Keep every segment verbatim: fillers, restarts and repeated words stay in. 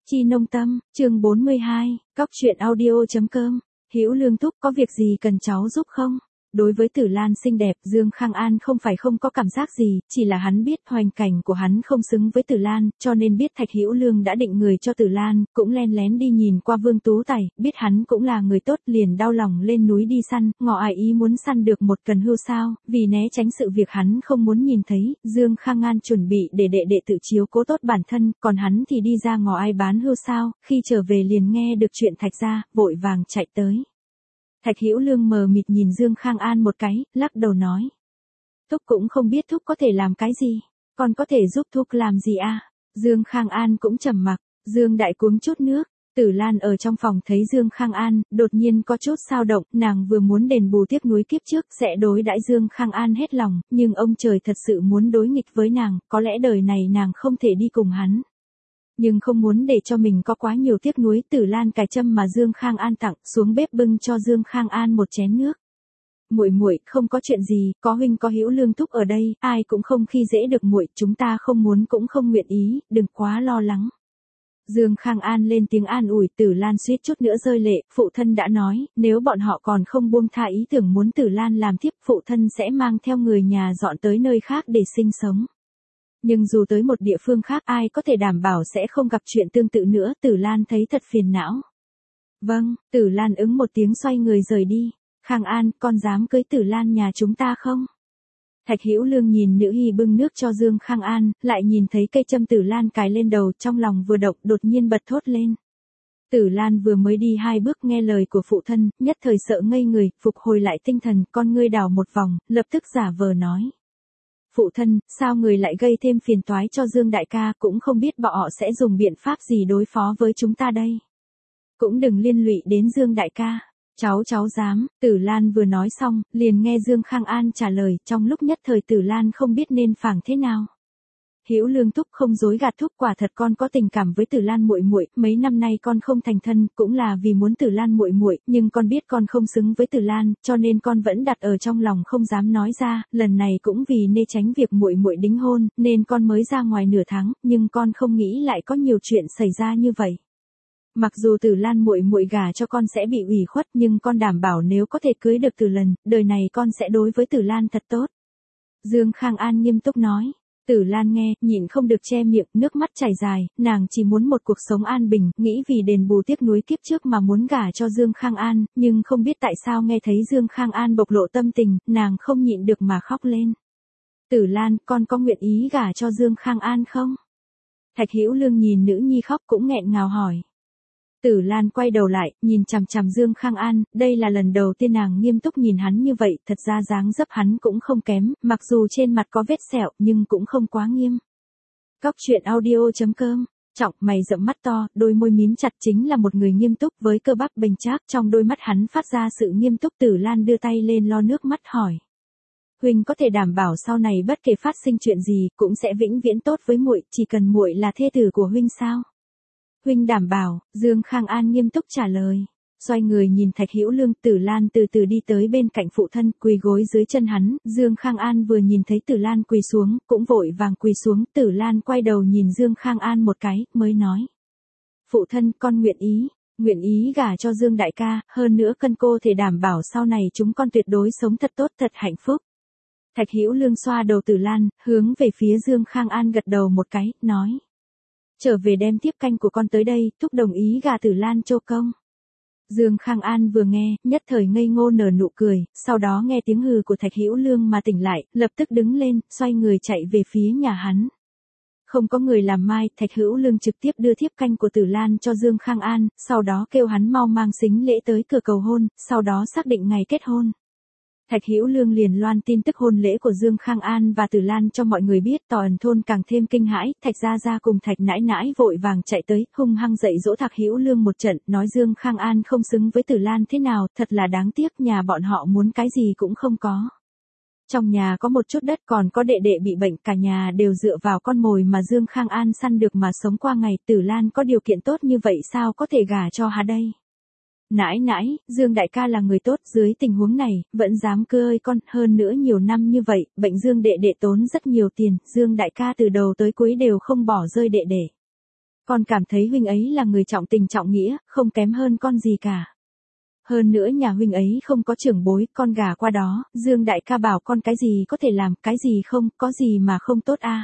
Chi Nông Tâm, chương bốn mươi hai, Cóc truyện audio.com. Hữu Lương thúc, có việc gì cần cháu giúp không? Đối với Tử Lan xinh đẹp, Dương Khang An không phải không có cảm giác gì, chỉ là hắn biết hoành cảnh của hắn không xứng với Tử Lan, cho nên biết Thạch Hữu Lương đã định người cho Tử Lan, cũng len lén đi nhìn qua Vương Tú Tài, biết hắn cũng là người tốt, liền đau lòng lên núi đi săn, ngỏ ai ý muốn săn được một cần hươu sao, vì né tránh sự việc hắn không muốn nhìn thấy, Dương Khang An chuẩn bị để đệ đệ tự chiếu cố tốt bản thân, còn hắn thì đi ra ngỏ ai bán hươu sao, khi trở về liền nghe được chuyện Thạch gia, vội vàng chạy tới. Thạch Hữu Lương mờ mịt nhìn Dương Khang An một cái, lắc đầu nói. Thúc cũng không biết thúc có thể làm cái gì, còn có thể giúp thúc làm gì à? Dương Khang An cũng trầm mặc, Dương Đại cuống chút nước, Tử Lan ở trong phòng thấy Dương Khang An, đột nhiên có chút xao động, nàng vừa muốn đền bù tiếc nuối kiếp trước, sẽ đối đãi Dương Khang An hết lòng, nhưng ông trời thật sự muốn đối nghịch với nàng, có lẽ đời này nàng không thể đi cùng hắn. Nhưng không muốn để cho mình có quá nhiều tiếc nuối, Tử Lan cài châm mà Dương Khang An tặng, xuống bếp bưng cho Dương Khang An một chén nước. Muội muội, không có chuyện gì, có huynh có Hữu Lương thúc ở đây, ai cũng không khi dễ được muội, chúng ta không muốn cũng không nguyện ý, đừng quá lo lắng. Dương Khang An lên tiếng an ủi, Tử Lan suýt chút nữa rơi lệ, phụ thân đã nói, nếu bọn họ còn không buông tha ý tưởng muốn Tử Lan làm tiếp, phụ thân sẽ mang theo người nhà dọn tới nơi khác để sinh sống. Nhưng dù tới một địa phương khác, ai có thể đảm bảo sẽ không gặp chuyện tương tự nữa, Tử Lan thấy thật phiền não. Vâng, Tử Lan ứng một tiếng xoay người rời đi. Khang An, con dám cưới Tử Lan nhà chúng ta không? Thạch Hữu Lương nhìn nữ hy bưng nước cho Dương Khang An, lại nhìn thấy cây châm Tử Lan cài lên đầu, trong lòng vừa động, đột nhiên bật thốt lên. Tử Lan vừa mới đi hai bước nghe lời của phụ thân, nhất thời sợ ngây người, phục hồi lại tinh thần, con ngươi đảo một vòng, lập tức giả vờ nói. Phụ thân, sao người lại gây thêm phiền toái cho Dương đại ca, cũng không biết bọn họ sẽ dùng biện pháp gì đối phó với chúng ta đây. Cũng đừng liên lụy đến Dương đại ca. Cháu cháu dám, Tử Lan vừa nói xong, liền nghe Dương Khang An trả lời, trong lúc nhất thời Tử Lan không biết nên phản thế nào. Hữu Lương thúc không dối gạt thúc, quả thật con có tình cảm với Tử Lan muội muội, mấy năm nay con không thành thân, cũng là vì muốn Tử Lan muội muội, nhưng con biết con không xứng với Tử Lan, cho nên con vẫn đặt ở trong lòng không dám nói ra, lần này cũng vì nê tránh việc muội muội đính hôn, nên con mới ra ngoài nửa tháng, nhưng con không nghĩ lại có nhiều chuyện xảy ra như vậy. Mặc dù Tử Lan muội muội gả cho con sẽ bị ủy khuất, nhưng con đảm bảo nếu có thể cưới được Tử Lần, đời này con sẽ đối với Tử Lan thật tốt. Dương Khang An nghiêm túc nói. Tử Lan nghe, nhịn không được che miệng, nước mắt chảy dài, nàng chỉ muốn một cuộc sống an bình, nghĩ vì đền bù tiếc nuối kiếp trước mà muốn gả cho Dương Khang An, nhưng không biết tại sao nghe thấy Dương Khang An bộc lộ tâm tình, nàng không nhịn được mà khóc lên. Tử Lan, con có nguyện ý gả cho Dương Khang An không? Thạch Hữu Lương nhìn nữ nhi khóc cũng nghẹn ngào hỏi. Tử Lan quay đầu lại, nhìn chằm chằm Dương Khang An, đây là lần đầu tiên nàng nghiêm túc nhìn hắn như vậy, thật ra dáng dấp hắn cũng không kém, mặc dù trên mặt có vết sẹo, nhưng cũng không quá nghiêm. Cóc truyện audio.com, trọng mày rậm mắt to, đôi môi mím chặt, chính là một người nghiêm túc với cơ bắp bành trác, trong đôi mắt hắn phát ra sự nghiêm túc. Tử Lan đưa tay lên lo nước mắt hỏi. Huynh có thể đảm bảo sau này bất kể phát sinh chuyện gì, cũng sẽ vĩnh viễn tốt với muội, chỉ cần muội là thê tử của huynh sao? Huynh đảm bảo, Dương Khang An nghiêm túc trả lời. Xoay người nhìn Thạch Hữu Lương, Tử Lan từ từ đi tới bên cạnh phụ thân, quỳ gối dưới chân hắn, Dương Khang An vừa nhìn thấy Tử Lan quỳ xuống, cũng vội vàng quỳ xuống, Tử Lan quay đầu nhìn Dương Khang An một cái, mới nói. Phụ thân, con nguyện ý, nguyện ý gả cho Dương đại ca, hơn nữa cân cô thể đảm bảo sau này chúng con tuyệt đối sống thật tốt, thật hạnh phúc. Thạch Hữu Lương xoa đầu Tử Lan, hướng về phía Dương Khang An gật đầu một cái, nói. Trở về đem tiếp canh của con tới đây, thúc đồng ý gả Tử Lan cho công. Dương Khang An vừa nghe, nhất thời ngây ngô nở nụ cười, sau đó nghe tiếng hừ của Thạch Hữu Lương mà tỉnh lại, lập tức đứng lên, xoay người chạy về phía nhà hắn. Không có người làm mai, Thạch Hữu Lương trực tiếp đưa thiếp canh của Tử Lan cho Dương Khang An, sau đó kêu hắn mau mang sính lễ tới cửa cầu hôn, sau đó xác định ngày kết hôn. Thạch Hữu Lương liền loan tin tức hôn lễ của Dương Khang An và Tử Lan cho mọi người biết, tòa ẩn thôn càng thêm kinh hãi, Thạch gia gia cùng Thạch nãi nãi vội vàng chạy tới, hung hăng dạy dỗ Thạch Hữu Lương một trận, nói Dương Khang An không xứng với Tử Lan thế nào, thật là đáng tiếc, nhà bọn họ muốn cái gì cũng không có. Trong nhà có một chút đất, còn có đệ đệ bị bệnh, cả nhà đều dựa vào con mồi mà Dương Khang An săn được mà sống qua ngày, Tử Lan có điều kiện tốt như vậy sao có thể gả cho hắn đây? Nãi nãi, Dương đại ca là người tốt, dưới tình huống này, vẫn dám cưới con, hơn nữa nhiều năm như vậy, bệnh Dương đệ đệ tốn rất nhiều tiền, Dương đại ca từ đầu tới cuối đều không bỏ rơi đệ đệ. Con cảm thấy huynh ấy là người trọng tình trọng nghĩa, không kém hơn con gì cả. Hơn nữa nhà huynh ấy không có trưởng bối, con gả qua đó, Dương đại ca bảo con cái gì có thể làm, cái gì không, có gì mà không tốt a.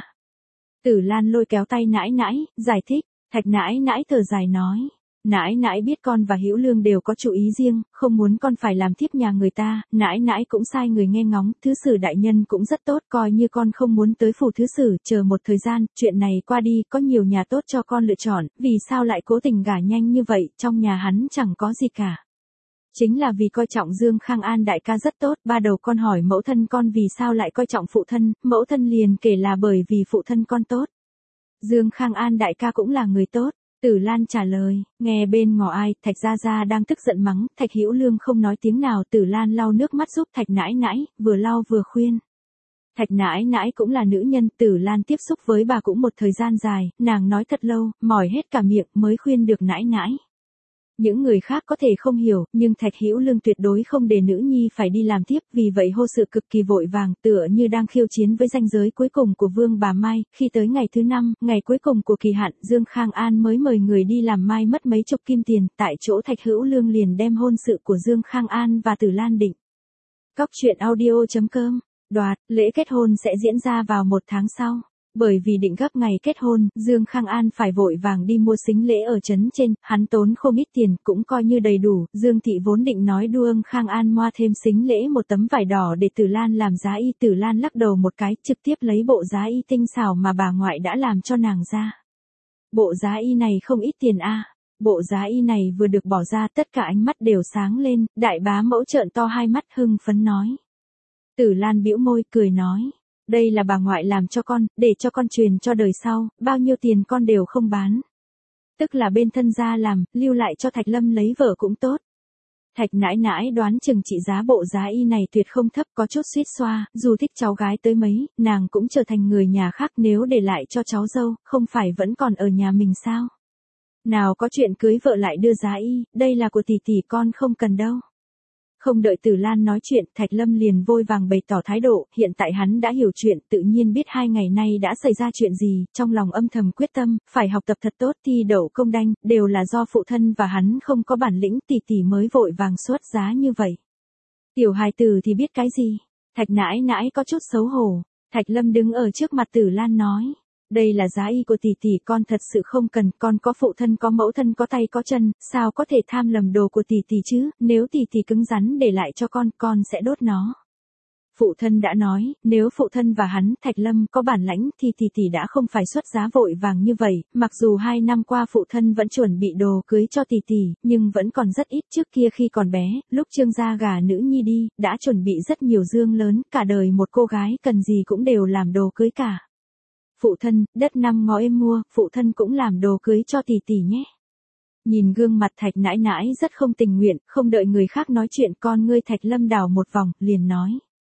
Tử Lan lôi kéo tay nãi nãi, giải thích, Thạch nãi nãi thở dài nói. Nãi nãi biết con và Hữu Lương đều có chủ ý riêng, không muốn con phải làm thiếp nhà người ta, nãi nãi cũng sai người nghe ngóng, thứ sử đại nhân cũng rất tốt, coi như con không muốn tới phủ thứ sử, chờ một thời gian, chuyện này qua đi, có nhiều nhà tốt cho con lựa chọn, vì sao lại cố tình gả nhanh như vậy, trong nhà hắn chẳng có gì cả. Chính là vì coi trọng Dương Khang An đại ca rất tốt, ba đầu con hỏi mẫu thân con vì sao lại coi trọng phụ thân, mẫu thân liền kể là bởi vì phụ thân con tốt. Dương Khang An đại ca cũng là người tốt. Tử Lan trả lời, nghe bên ngõ ai, Thạch Gia Gia đang tức giận mắng, Thạch Hữu Lương không nói tiếng nào, Tử Lan lau nước mắt giúp Thạch nãi nãi, vừa lau vừa khuyên. Thạch nãi nãi cũng là nữ nhân, Tử Lan tiếp xúc với bà cũng một thời gian dài, nàng nói thật lâu, mỏi hết cả miệng mới khuyên được nãi nãi. Những người khác có thể không hiểu, nhưng Thạch Hữu Lương tuyệt đối không để nữ nhi phải đi làm tiếp, vì vậy hô sự cực kỳ vội vàng, tựa như đang khiêu chiến với ranh giới cuối cùng của Vương bà Mai, khi tới ngày thứ năm, ngày cuối cùng của kỳ hạn, Dương Khang An mới mời người đi làm mai mất mấy chục kim tiền, tại chỗ Thạch Hữu Lương liền đem hôn sự của Dương Khang An và Tử Lan định. Cóc truyện audio chấm com, đoạt, lễ kết hôn sẽ diễn ra vào một tháng sau. Bởi vì định gấp ngày kết hôn, Dương Khang An phải vội vàng đi mua sính lễ ở trấn trên, hắn tốn không ít tiền, cũng coi như đầy đủ, Dương Thị vốn định nói đua Khang An moa thêm sính lễ một tấm vải đỏ để Tử Lan làm giá y, Tử Lan lắc đầu một cái, trực tiếp lấy bộ giá y tinh xảo mà bà ngoại đã làm cho nàng ra. Bộ giá y này không ít tiền a. Bộ giá y này vừa được bỏ ra, tất cả ánh mắt đều sáng lên, đại bá mẫu trợn to hai mắt hưng phấn nói. Tử Lan bĩu môi cười nói. Đây là bà ngoại làm cho con, để cho con truyền cho đời sau, bao nhiêu tiền con đều không bán. Tức là bên thân gia làm, lưu lại cho Thạch Lâm lấy vợ cũng tốt. Thạch nãi nãi đoán chừng trị giá bộ giá y này tuyệt không thấp, có chút suýt xoa, dù thích cháu gái tới mấy, nàng cũng trở thành người nhà khác, nếu để lại cho cháu dâu, không phải vẫn còn ở nhà mình sao? Nào có chuyện cưới vợ lại đưa giá y, đây là của tỷ tỷ con không cần đâu. Không đợi Tử Lan nói chuyện, Thạch Lâm liền vội vàng bày tỏ thái độ, hiện tại hắn đã hiểu chuyện, tự nhiên biết hai ngày nay đã xảy ra chuyện gì, trong lòng âm thầm quyết tâm, phải học tập thật tốt, thi đậu công đanh, đều là do phụ thân và hắn không có bản lĩnh, tỷ tỷ mới vội vàng xuất giá như vậy. Tiểu hài tử thì biết cái gì? Thạch nãi nãi có chút xấu hổ. Thạch Lâm đứng ở trước mặt Tử Lan nói. Đây là giá y của tỷ tỷ, con thật sự không cần, con có phụ thân có mẫu thân có tay có chân, sao có thể tham lầm đồ của tỷ tỷ chứ, nếu tỷ tỷ cứng rắn để lại cho con, con sẽ đốt nó. Phụ thân đã nói, nếu phụ thân và hắn, Thạch Lâm, có bản lãnh thì tỷ tỷ đã không phải xuất giá vội vàng như vậy, mặc dù hai năm qua phụ thân vẫn chuẩn bị đồ cưới cho tỷ tỷ, nhưng vẫn còn rất ít. Trước kia khi còn bé, lúc Trương gia gả nữ nhi đi, đã chuẩn bị rất nhiều dương lớn, cả đời một cô gái cần gì cũng đều làm đồ cưới cả. Phụ thân, đất năm ngó em mua, phụ thân cũng làm đồ cưới cho tỷ tỷ nhé. Nhìn gương mặt Thạch nãi nãi rất không tình nguyện, không đợi người khác nói chuyện, con ngươi Thạch Lâm đảo một vòng, liền nói.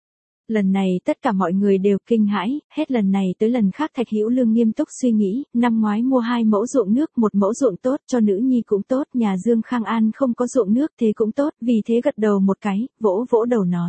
Lần này tất cả mọi người đều kinh hãi, hết lần này tới lần khác Thạch Hữu Lương nghiêm túc suy nghĩ, năm ngoái mua hai mẫu ruộng nước, một mẫu ruộng tốt, cho nữ nhi cũng tốt, nhà Dương Khang An không có ruộng nước thế cũng tốt, vì thế gật đầu một cái, vỗ vỗ đầu nói.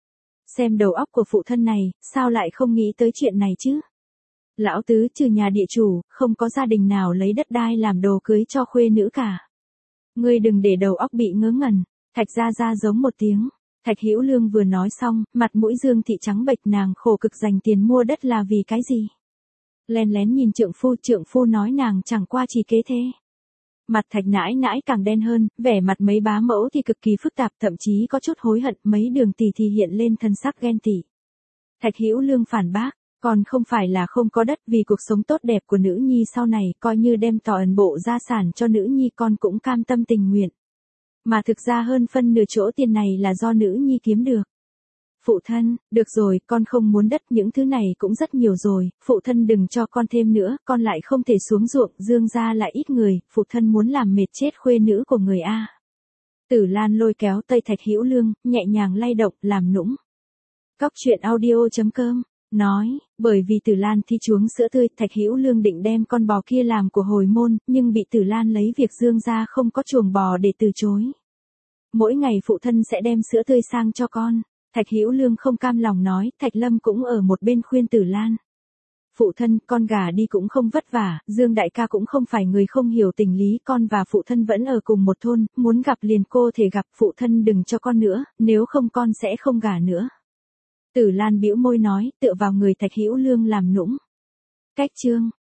Xem đầu óc của phụ thân này, sao lại không nghĩ tới chuyện này chứ? Lão tứ trừ nhà địa chủ, không có gia đình nào lấy đất đai làm đồ cưới cho khuê nữ cả. Ngươi đừng để đầu óc bị ngớ ngẩn. Thạch Gia Gia giống một tiếng. Thạch Hữu Lương vừa nói xong, mặt mũi Dương Thị trắng bệch, nàng khổ cực dành tiền mua đất là vì cái gì? Lén lén nhìn trượng phu, trượng phu nói nàng chẳng qua chỉ kế thế. Mặt Thạch nãi nãi càng đen hơn, vẻ mặt mấy bá mẫu thì cực kỳ phức tạp, thậm chí có chút hối hận, mấy đường tỉ thì hiện lên thân sắc ghen tị. Thạch Hữu Lương phản bác. Còn không phải là không có đất, vì cuộc sống tốt đẹp của nữ nhi sau này, coi như đem toàn bộ gia sản cho nữ nhi con cũng cam tâm tình nguyện. Mà thực ra hơn phân nửa chỗ tiền này là do nữ nhi kiếm được. Phụ thân, được rồi, con không muốn đất, những thứ này cũng rất nhiều rồi, phụ thân đừng cho con thêm nữa, con lại không thể xuống ruộng, Dương gia lại ít người, phụ thân muốn làm mệt chết khuê nữ của người a. Tử Lan lôi kéo tay Thạch Hữu Lương, nhẹ nhàng lay động, làm nũng. Cóc truyện audio chấm com nói, bởi vì Tử Lan thi chuống sữa tươi, Thạch Hữu Lương định đem con bò kia làm của hồi môn, nhưng bị Tử Lan lấy việc Dương gia không có chuồng bò để từ chối. Mỗi ngày phụ thân sẽ đem sữa tươi sang cho con. Thạch Hữu Lương không cam lòng nói, Thạch Lâm cũng ở một bên khuyên Tử Lan. Phụ thân, con gả đi cũng không vất vả, Dương đại ca cũng không phải người không hiểu tình lý, con và phụ thân vẫn ở cùng một thôn, muốn gặp liền cô thể gặp, phụ thân đừng cho con nữa, nếu không con sẽ không gả nữa. Tử Lan bĩu môi nói, tựa vào người Thạch Hữu Lương làm nũng. Cách chương